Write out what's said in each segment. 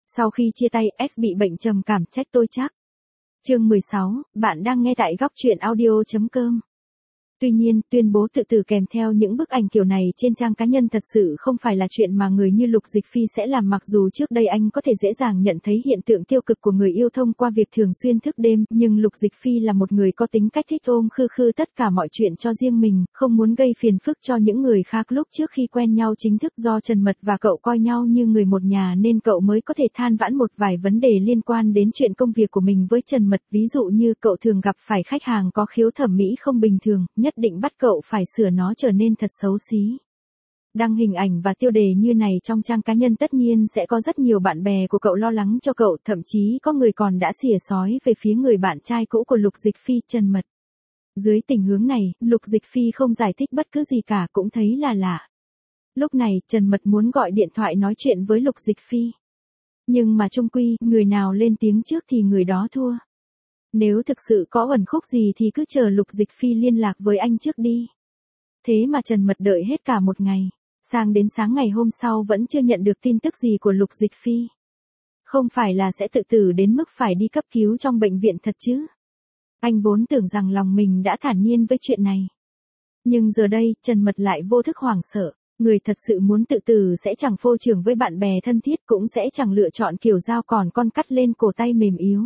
Sau khi chia tay, S bị bệnh trầm cảm trách tôi chắc. Chương 16, bạn đang nghe tại góc truyện audio.com. Tuy nhiên, tuyên bố tự tử kèm theo những bức ảnh kiểu này trên trang cá nhân thật sự không phải là chuyện mà người như Lục Dịch Phi sẽ làm, mặc dù trước đây anh có thể dễ dàng nhận thấy hiện tượng tiêu cực của người yêu thông qua việc thường xuyên thức đêm, nhưng Lục Dịch Phi là một người có tính cách thích ôm khư khư tất cả mọi chuyện cho riêng mình, không muốn gây phiền phức cho những người khác. Lúc trước khi quen nhau chính thức, do Trần Mật và cậu coi nhau như người một nhà nên cậu mới có thể than vãn một vài vấn đề liên quan đến chuyện công việc của mình với Trần Mật, ví dụ như cậu thường gặp phải khách hàng có khiếu thẩm mỹ không bình thường, nhất định bắt cậu phải sửa nó trở nên thật xấu xí. Đăng hình ảnh và tiêu đề như này trong trang cá nhân tất nhiên sẽ có rất nhiều bạn bè của cậu lo lắng cho cậu, thậm chí có người còn đã xỉa xói về phía người bạn trai cũ của Lục Dịch Phi, Trần Mật. Dưới tình huống này, Lục Dịch Phi không giải thích bất cứ gì cả, cũng thấy là lạ. Lúc này, Trần Mật muốn gọi điện thoại nói chuyện với Lục Dịch Phi. Nhưng mà chung quy, người nào lên tiếng trước thì người đó thua. Nếu thực sự có uẩn khúc gì thì cứ chờ Lục Dịch Phi liên lạc với anh trước đi. Thế mà Trần Mật đợi hết cả một ngày. Sang đến sáng ngày hôm sau vẫn chưa nhận được tin tức gì của Lục Dịch Phi. Không phải là sẽ tự tử đến mức phải đi cấp cứu trong bệnh viện thật chứ? Anh vốn tưởng rằng lòng mình đã thản nhiên với chuyện này. Nhưng giờ đây, Trần Mật lại vô thức hoảng sợ. Người thật sự muốn tự tử sẽ chẳng phô trương với bạn bè thân thiết, cũng sẽ chẳng lựa chọn kiểu dao còn con cắt lên cổ tay mềm yếu.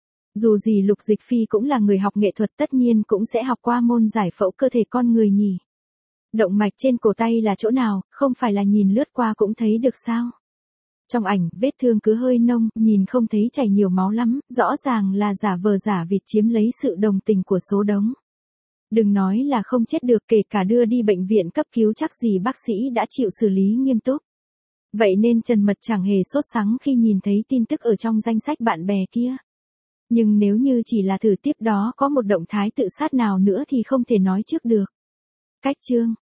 Dù gì Lục Dịch Phi cũng là người học nghệ thuật, tất nhiên cũng sẽ học qua môn giải phẫu cơ thể con người nhỉ. Động mạch trên cổ tay là chỗ nào, không phải là nhìn lướt qua cũng thấy được sao? Trong ảnh, vết thương cứ hơi nông, nhìn không thấy chảy nhiều máu lắm, rõ ràng là giả vờ giả vịt chiếm lấy sự đồng tình của số đông. Đừng nói là không chết được, kể cả đưa đi bệnh viện cấp cứu chắc gì bác sĩ đã chịu xử lý nghiêm túc. Vậy nên Trần Mật chẳng hề sốt sắng khi nhìn thấy tin tức ở trong danh sách bạn bè kia. Nhưng nếu như chỉ là thử tiếp đó có một động thái tự sát nào nữa thì không thể nói trước được. Cách chương